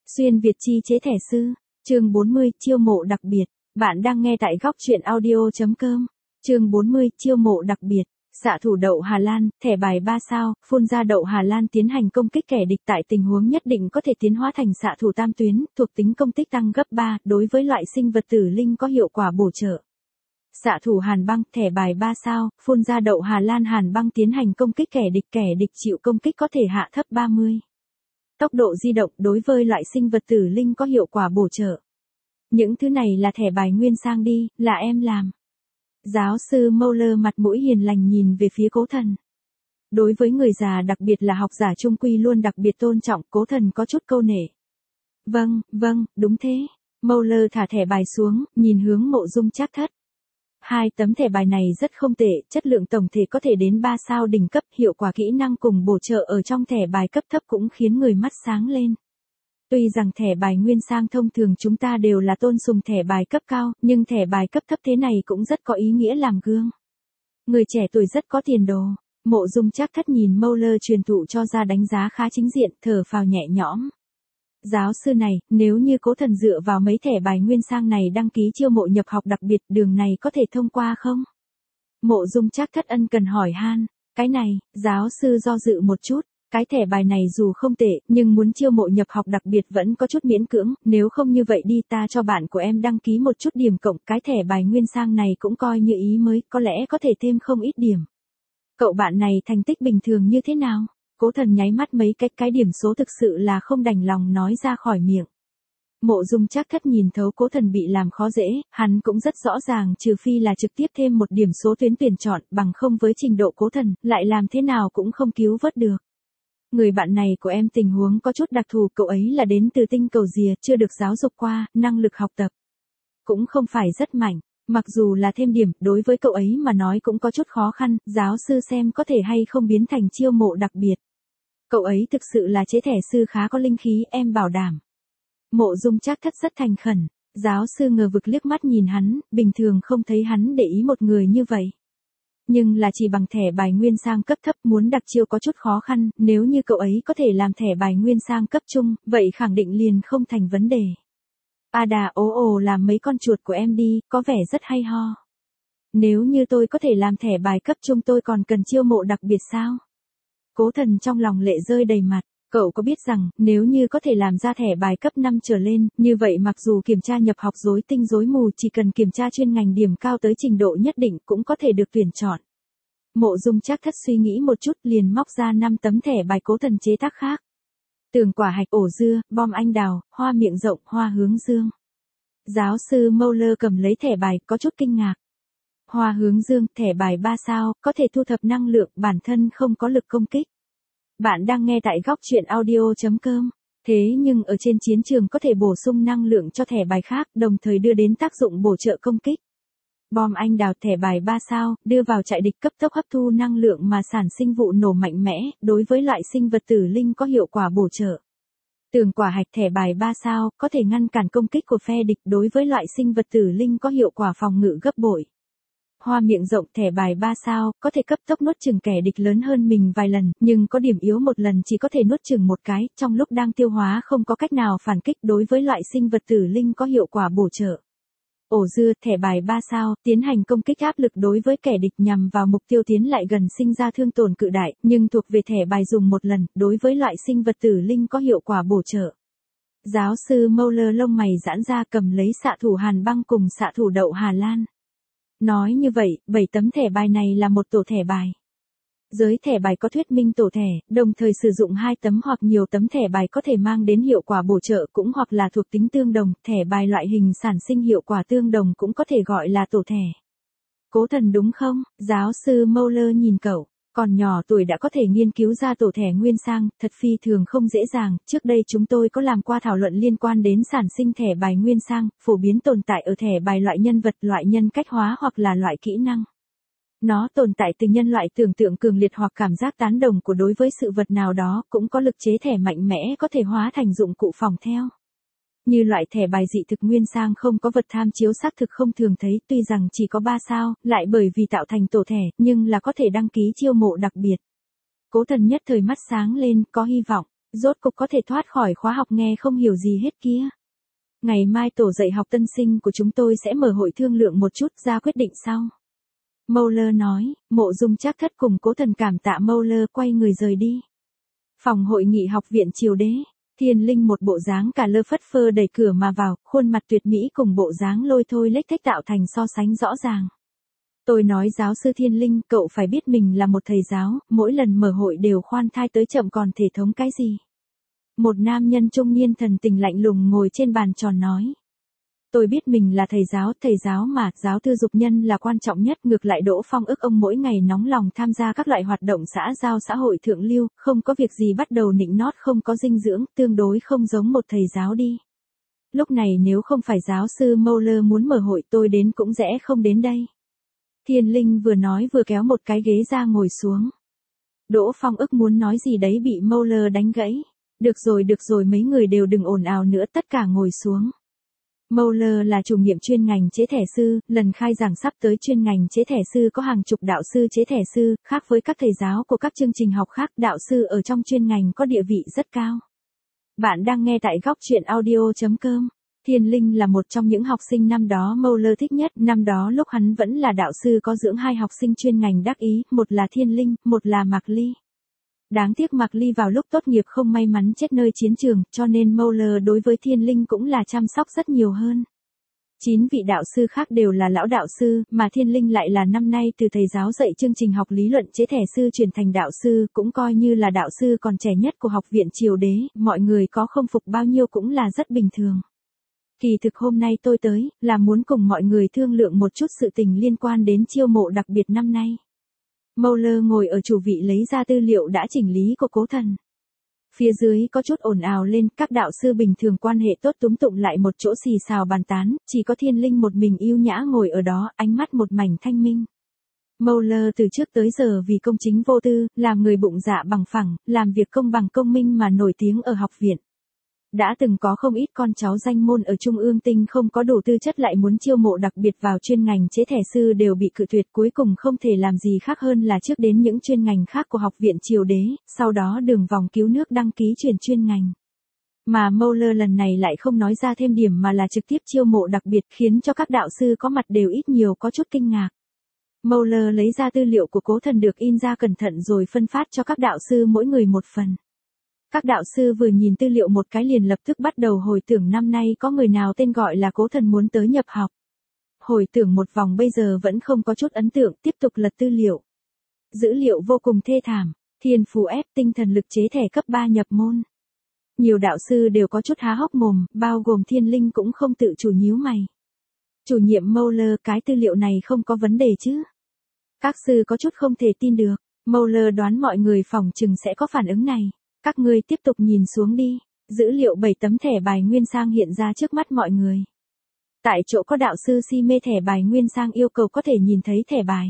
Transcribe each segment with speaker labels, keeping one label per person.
Speaker 1: Xuyên Việt chi chế thẻ sư, chương 40, chiêu mộ đặc biệt. Bạn đang nghe tại góc truyện audio.com. Chương 40, chiêu mộ đặc biệt. Xạ thủ đậu Hà Lan, thẻ bài 3 sao, phun ra đậu Hà Lan tiến hành công kích kẻ địch tại tình huống nhất định có thể tiến hóa thành xạ thủ tam tuyến, thuộc tính công kích tăng gấp 3, đối với loại sinh vật tử linh có hiệu quả bổ trợ. Xạ thủ Hàn Băng, thẻ bài 3 sao, phun ra đậu Hà Lan Hàn Băng tiến hành công kích kẻ địch chịu công kích có thể hạ thấp 30. Tốc độ di động đối với loại sinh vật tử linh có hiệu quả bổ trợ. Những thứ này là thẻ bài nguyên sang đi, là em làm. Giáo sư Mowler mặt mũi hiền lành nhìn về phía Cố Thần. Đối với người già đặc biệt là học giả trung quy luôn đặc biệt tôn trọng, Cố Thần có chút câu nể. Vâng, đúng thế. Mowler thả thẻ bài xuống, nhìn hướng Mộ Dung Trác Thất. 2 tấm thẻ bài này rất không tệ, chất lượng tổng thể có thể đến 3 sao đỉnh cấp, hiệu quả kỹ năng cùng bổ trợ ở trong thẻ bài cấp thấp cũng khiến người mắt sáng lên. Tuy rằng thẻ bài nguyên sang thông thường chúng ta đều là tôn sùng thẻ bài cấp cao, nhưng thẻ bài cấp thấp thế này cũng rất có ý nghĩa làm gương. Người trẻ tuổi rất có tiền đồ. Mộ Dung Trác Thất nhìn Mowler truyền thụ cho ra đánh giá khá chính diện, thở phào nhẹ nhõm. Giáo sư này, nếu như Cố Thần dựa vào mấy thẻ bài nguyên sang này đăng ký chiêu mộ nhập học đặc biệt, đường này có thể thông qua không? Mộ Dung Trác Thất ân cần hỏi han. Cái này, giáo sư do dự một chút. Cái thẻ bài này dù không tệ, nhưng muốn chiêu mộ nhập học đặc biệt vẫn có chút miễn cưỡng, nếu không như vậy đi ta cho bạn của em đăng ký một chút điểm cộng, cái thẻ bài nguyên sang này cũng coi như ý mới, có lẽ có thể thêm không ít điểm. Cậu bạn này thành tích bình thường như thế nào? Cố Thần nháy mắt mấy cái điểm số thực sự là không đành lòng nói ra khỏi miệng. Mộ Dung Trác Thất nhìn thấu Cố Thần bị làm khó dễ, hắn cũng rất rõ ràng trừ phi là trực tiếp thêm một điểm số tuyến tuyển chọn, bằng không với trình độ Cố Thần, lại làm thế nào cũng không cứu vớt được. Người bạn này của em tình huống có chút đặc thù, cậu ấy là đến từ tinh cầu rìa, chưa được giáo dục qua, năng lực học tập cũng không phải rất mạnh. Mặc dù là thêm điểm, đối với cậu ấy mà nói cũng có chút khó khăn, giáo sư xem có thể hay không biến thành chiêu mộ đặc biệt. Cậu ấy thực sự là chế thẻ sư khá có linh khí, em bảo đảm. Mộ Dung Trác Thất rất thành khẩn. Giáo sư ngờ vực liếc mắt nhìn hắn, bình thường không thấy hắn để ý một người như vậy. Nhưng là chỉ bằng thẻ bài nguyên sang cấp thấp muốn đặc chiêu có chút khó khăn, nếu như cậu ấy có thể làm thẻ bài nguyên sang cấp trung, vậy khẳng định liền không thành vấn đề. Đà ồ làm mấy con chuột của em đi, có vẻ rất hay ho. Nếu như tôi có thể làm thẻ bài cấp trung tôi còn cần chiêu mộ đặc biệt sao? Cố Thần trong lòng lệ rơi đầy mặt. Cậu có biết rằng, nếu như có thể làm ra thẻ bài cấp 5 trở lên, như vậy mặc dù kiểm tra nhập học rối tinh rối mù chỉ cần kiểm tra chuyên ngành điểm cao tới trình độ nhất định cũng có thể được tuyển chọn. Mộ Dung Trác Thất suy nghĩ một chút liền móc ra 5 tấm thẻ bài Cố Thần chế tác khác. Tường quả hạch, ổ dưa, bom anh đào, hoa miệng rộng, hoa hướng dương. Giáo sư Mowler cầm lấy thẻ bài có chút kinh ngạc. Hoa hướng dương, thẻ bài 3 sao, có thể thu thập năng lượng, bản thân không có lực công kích. Bạn đang nghe tại góc truyện audio.com. Thế nhưng ở trên chiến trường có thể bổ sung năng lượng cho thẻ bài khác, đồng thời đưa đến tác dụng bổ trợ công kích. Bom anh đào, thẻ bài 3 sao, đưa vào trại địch cấp tốc hấp thu năng lượng mà sản sinh vụ nổ mạnh mẽ, đối với loại sinh vật tử linh có hiệu quả bổ trợ. Tường quả hạch, thẻ bài 3 sao, có thể ngăn cản công kích của phe địch, đối với loại sinh vật tử linh có hiệu quả phòng ngự gấp bội. Hoa miệng rộng, thẻ bài 3 sao, có thể cấp tốc nuốt chửng kẻ địch lớn hơn mình vài lần, nhưng có điểm yếu một lần chỉ có thể nuốt chửng một cái, trong lúc đang tiêu hóa không có cách nào phản kích, đối với loại sinh vật tử linh có hiệu quả bổ trợ. Ổ dưa, thẻ bài 3 sao, tiến hành công kích áp lực đối với kẻ địch nhằm vào mục tiêu tiến lại gần sinh ra thương tổn cự đại, nhưng thuộc về thẻ bài dùng một lần, đối với loại sinh vật tử linh có hiệu quả bổ trợ. Giáo sư Mowler lông mày giãn ra cầm lấy xạ thủ Hàn Băng cùng xạ thủ đậu Hà Lan. Nói như vậy, 7 tấm thẻ bài này là một tổ thẻ bài. Giới thẻ bài có thuyết minh tổ thẻ, đồng thời sử dụng 2 tấm hoặc nhiều tấm thẻ bài có thể mang đến hiệu quả bổ trợ cũng hoặc là thuộc tính tương đồng, thẻ bài loại hình sản sinh hiệu quả tương đồng cũng có thể gọi là tổ thẻ. Cố Thần đúng không? Giáo sư Mowler nhìn cậu, còn nhỏ tuổi đã có thể nghiên cứu ra tổ thẻ nguyên sang, thật phi thường không dễ dàng, trước đây chúng tôi có làm qua thảo luận liên quan đến sản sinh thẻ bài nguyên sang, phổ biến tồn tại ở thẻ bài loại nhân vật, loại nhân cách hóa hoặc là loại kỹ năng. Nó tồn tại từ nhân loại tưởng tượng cường liệt hoặc cảm giác tán đồng của đối với sự vật nào đó, cũng có lực chế thẻ mạnh mẽ có thể hóa thành dụng cụ phòng theo. Như loại thẻ bài dị thực nguyên sang không có vật tham chiếu xác thực không thường thấy, tuy rằng chỉ có 3 sao, lại bởi vì tạo thành tổ thẻ, nhưng là có thể đăng ký chiêu mộ đặc biệt. Cố Thần nhất thời mắt sáng lên, có hy vọng. Rốt cục có thể thoát khỏi khóa học nghe không hiểu gì hết kia. Ngày mai tổ dạy học tân sinh của chúng tôi sẽ mở hội thương lượng một chút ra quyết định sau. Mowler nói, Mộ Dung Trác Thất cùng Cố Thần cảm tạ Mowler quay người rời đi. Phòng hội nghị học viện Triều Đế, Thiên Linh một bộ dáng cả lơ phất phơ đẩy cửa mà vào, khuôn mặt tuyệt mỹ cùng bộ dáng lôi thôi lếch thếch tạo thành so sánh rõ ràng. Tôi nói giáo sư Thiên Linh, cậu phải biết mình là một thầy giáo, mỗi lần mở hội đều khoan thai tới chậm còn thể thống cái gì. Một nam nhân trung niên thần tình lạnh lùng ngồi trên bàn tròn nói. Tôi biết mình là thầy giáo mà, giáo thư dục nhân là quan trọng nhất, ngược lại Đỗ Phong ức ông mỗi ngày nóng lòng tham gia các loại hoạt động xã giao xã hội thượng lưu, không có việc gì bắt đầu nịnh nót không có dinh dưỡng, tương đối không giống một thầy giáo đi. Lúc này nếu không phải giáo sư Mowler muốn mở hội tôi đến cũng rẽ không đến đây. Thiên Linh vừa nói vừa kéo một cái ghế ra ngồi xuống. Đỗ Phong ức muốn nói gì đấy bị Mowler đánh gãy. Được rồi mấy người đều đừng ồn ào nữa, tất cả ngồi xuống. Mowler là chủ nhiệm chuyên ngành chế thẻ sư, lần khai giảng sắp tới chuyên ngành chế thẻ sư có hàng chục đạo sư chế thẻ sư, khác với các thầy giáo của các chương trình học khác, đạo sư ở trong chuyên ngành có địa vị rất cao. Bạn đang nghe tại góc truyện audio.com. Thiên Linh là một trong những học sinh năm đó Mowler thích nhất, năm đó lúc hắn vẫn là đạo sư có dưỡng hai học sinh chuyên ngành đắc ý, một là Thiên Linh, một là Mạc Ly. Đáng tiếc Mạc Ly vào lúc tốt nghiệp không may mắn chết nơi chiến trường, cho nên Mowler đối với Thiên Linh cũng là chăm sóc rất nhiều hơn. 9 vị đạo sư khác đều là lão đạo sư, mà Thiên Linh lại là năm nay từ thầy giáo dạy chương trình học lý luận chế thẻ sư chuyển thành đạo sư, cũng coi như là đạo sư còn trẻ nhất của học viện Triều Đế, mọi người có không phục bao nhiêu cũng là rất bình thường. Kỳ thực hôm nay tôi tới, là muốn cùng mọi người thương lượng một chút sự tình liên quan đến chiêu mộ đặc biệt năm nay. Mowler ngồi ở chủ vị lấy ra tư liệu đã chỉnh lý của Cố Thần. Phía dưới có chút ồn ào lên, các đạo sư bình thường quan hệ tốt túm tụng lại một chỗ xì xào bàn tán, chỉ có Thiên Linh một mình yêu nhã ngồi ở đó, ánh mắt một mảnh thanh minh. Mowler từ trước tới giờ vì công chính vô tư, làm người bụng dạ bằng phẳng, làm việc công bằng công minh mà nổi tiếng ở học viện. Đã từng có không ít con cháu danh môn ở Trung ương Tinh không có đủ tư chất lại muốn chiêu mộ đặc biệt vào chuyên ngành chế thẻ sư đều bị cự tuyệt, cuối cùng không thể làm gì khác hơn là trước đến những chuyên ngành khác của học viện Triều Đế, sau đó đường vòng cứu nước đăng ký chuyển chuyên ngành. Mà Mowler lần này lại không nói ra thêm điểm mà là trực tiếp chiêu mộ đặc biệt, khiến cho các đạo sư có mặt đều ít nhiều có chút kinh ngạc. Mowler lấy ra tư liệu của Cố Thần được in ra cẩn thận rồi phân phát cho các đạo sư mỗi người một phần. Các đạo sư vừa nhìn tư liệu một cái liền lập tức bắt đầu hồi tưởng năm nay có người nào tên gọi là Cố Thần muốn tới nhập học. Hồi tưởng một vòng bây giờ vẫn không có chút ấn tượng, tiếp tục lật tư liệu. Dữ liệu vô cùng thê thảm, thiên phú ép tinh thần lực chế thẻ cấp 3 nhập môn. Nhiều đạo sư đều có chút há hốc mồm, bao gồm Thiên Linh cũng không tự chủ nhíu mày. Chủ nhiệm Mowler, cái tư liệu này không có vấn đề chứ? Các sư có chút không thể tin được, Mowler đoán mọi người phòng chừng sẽ có phản ứng này. Các ngươi tiếp tục nhìn xuống đi, dữ liệu 7 tấm thẻ bài nguyên sang hiện ra trước mắt mọi người. Tại chỗ có đạo sư si mê thẻ bài nguyên sang yêu cầu có thể nhìn thấy thẻ bài.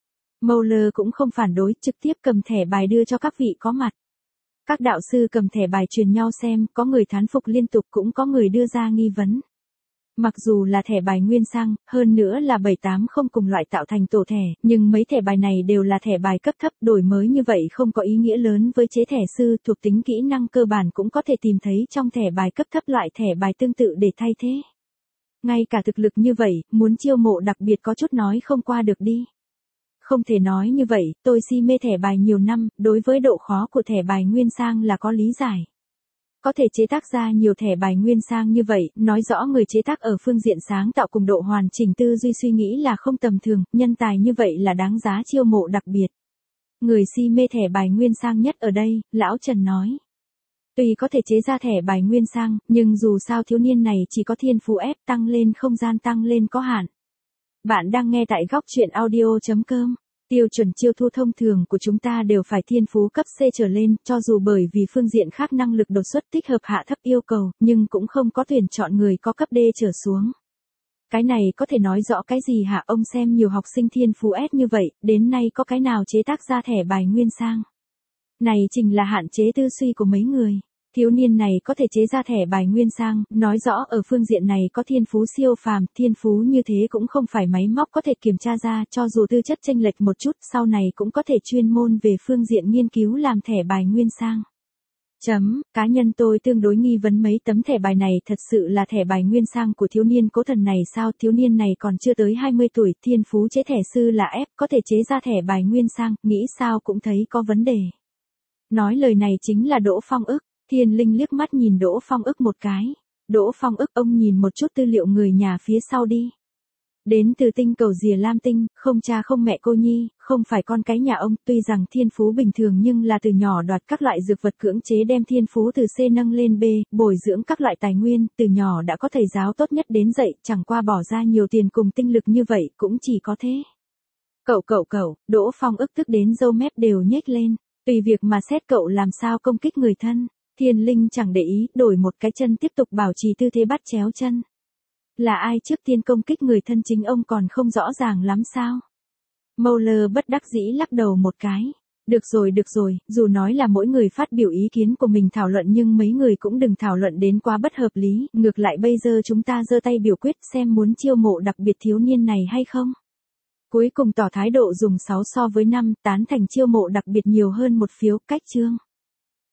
Speaker 1: Mowler cũng không phản đối, trực tiếp cầm thẻ bài đưa cho các vị có mặt. Các đạo sư cầm thẻ bài truyền nhau xem, có người thán phục liên tục cũng có người đưa ra nghi vấn. Mặc dù là thẻ bài nguyên sang, hơn nữa là 7-8 không cùng loại tạo thành tổ thẻ, nhưng mấy thẻ bài này đều là thẻ bài cấp thấp, đổi mới như vậy không có ý nghĩa lớn với chế thẻ sư, thuộc tính kỹ năng cơ bản cũng có thể tìm thấy trong thẻ bài cấp thấp loại thẻ bài tương tự để thay thế. Ngay cả thực lực như vậy, muốn chiêu mộ đặc biệt có chút nói không qua được đi. Không thể nói như vậy, tôi si mê thẻ bài nhiều năm, đối với độ khó của thẻ bài nguyên sang là có lý giải. Có thể chế tác ra nhiều thẻ bài nguyên sang như vậy, nói rõ người chế tác ở phương diện sáng tạo cùng độ hoàn chỉnh tư duy suy nghĩ là không tầm thường, nhân tài như vậy là đáng giá chiêu mộ đặc biệt. Người si mê thẻ bài nguyên sang nhất ở đây, Lão Trần nói. Tuy có thể chế ra thẻ bài nguyên sang, nhưng dù sao thiếu niên này chỉ có thiên phú ép tăng lên không gian tăng lên có hạn. Bạn đang nghe tại góc truyện audio.com. Tiêu chuẩn chiêu thu thông thường của chúng ta đều phải thiên phú cấp C trở lên, cho dù bởi vì phương diện khác năng lực đột xuất tích hợp hạ thấp yêu cầu, nhưng cũng không có tuyển chọn người có cấp D trở xuống. Cái này có thể nói rõ cái gì hả? Ông xem nhiều học sinh thiên phú S như vậy, đến nay có cái nào chế tác ra thẻ bài nguyên sang. Này chính là hạn chế tư suy của mấy người. Thiếu niên này có thể chế ra thẻ bài nguyên sang, nói rõ ở phương diện này có thiên phú siêu phàm, thiên phú như thế cũng không phải máy móc có thể kiểm tra ra, cho dù tư chất chênh lệch một chút, sau này cũng có thể chuyên môn về phương diện nghiên cứu làm thẻ bài nguyên sang. Cá nhân tôi tương đối nghi vấn mấy tấm thẻ bài này thật sự là thẻ bài nguyên sang của thiếu niên cố thần này sao? Thiếu niên này còn chưa tới 20 tuổi, thiên phú chế thẻ sư là ép, có thể chế ra thẻ bài nguyên sang, nghĩ sao cũng thấy có vấn đề. Nói lời này chính là Đỗ Phong ức. Thiên Linh liếc mắt nhìn Đỗ Phong ức một cái. Đỗ Phong ức, ông nhìn một chút tư liệu người nhà phía sau đi. Đến từ tinh cầu Rìa Lam Tinh, không cha không mẹ cô nhi, không phải con cái nhà ông, tuy rằng thiên phú bình thường nhưng là từ nhỏ đoạt các loại dược vật cưỡng chế đem thiên phú từ C nâng lên B, bồi dưỡng các loại tài nguyên, từ nhỏ đã có thầy giáo tốt nhất đến dạy, chẳng qua bỏ ra nhiều tiền cùng tinh lực như vậy, cũng chỉ có thế. Cậu, Đỗ Phong ức tức đến râu mép đều nhếch lên, tùy việc mà xét cậu làm sao công kích người thân. Thiên Linh chẳng để ý, đổi một cái chân tiếp tục bảo trì tư thế bắt chéo chân. Là ai trước tiên công kích người thân chính ông còn không rõ ràng lắm sao? Mowler bất đắc dĩ lắc đầu một cái. Được rồi, dù nói là mỗi người phát biểu ý kiến của mình thảo luận nhưng mấy người cũng đừng thảo luận đến quá bất hợp lý, ngược lại bây giờ chúng ta giơ tay biểu quyết xem muốn chiêu mộ đặc biệt thiếu niên này hay không. Cuối cùng tỏ thái độ dùng 6 so với 5, tán thành chiêu mộ đặc biệt nhiều hơn một phiếu, cách chương.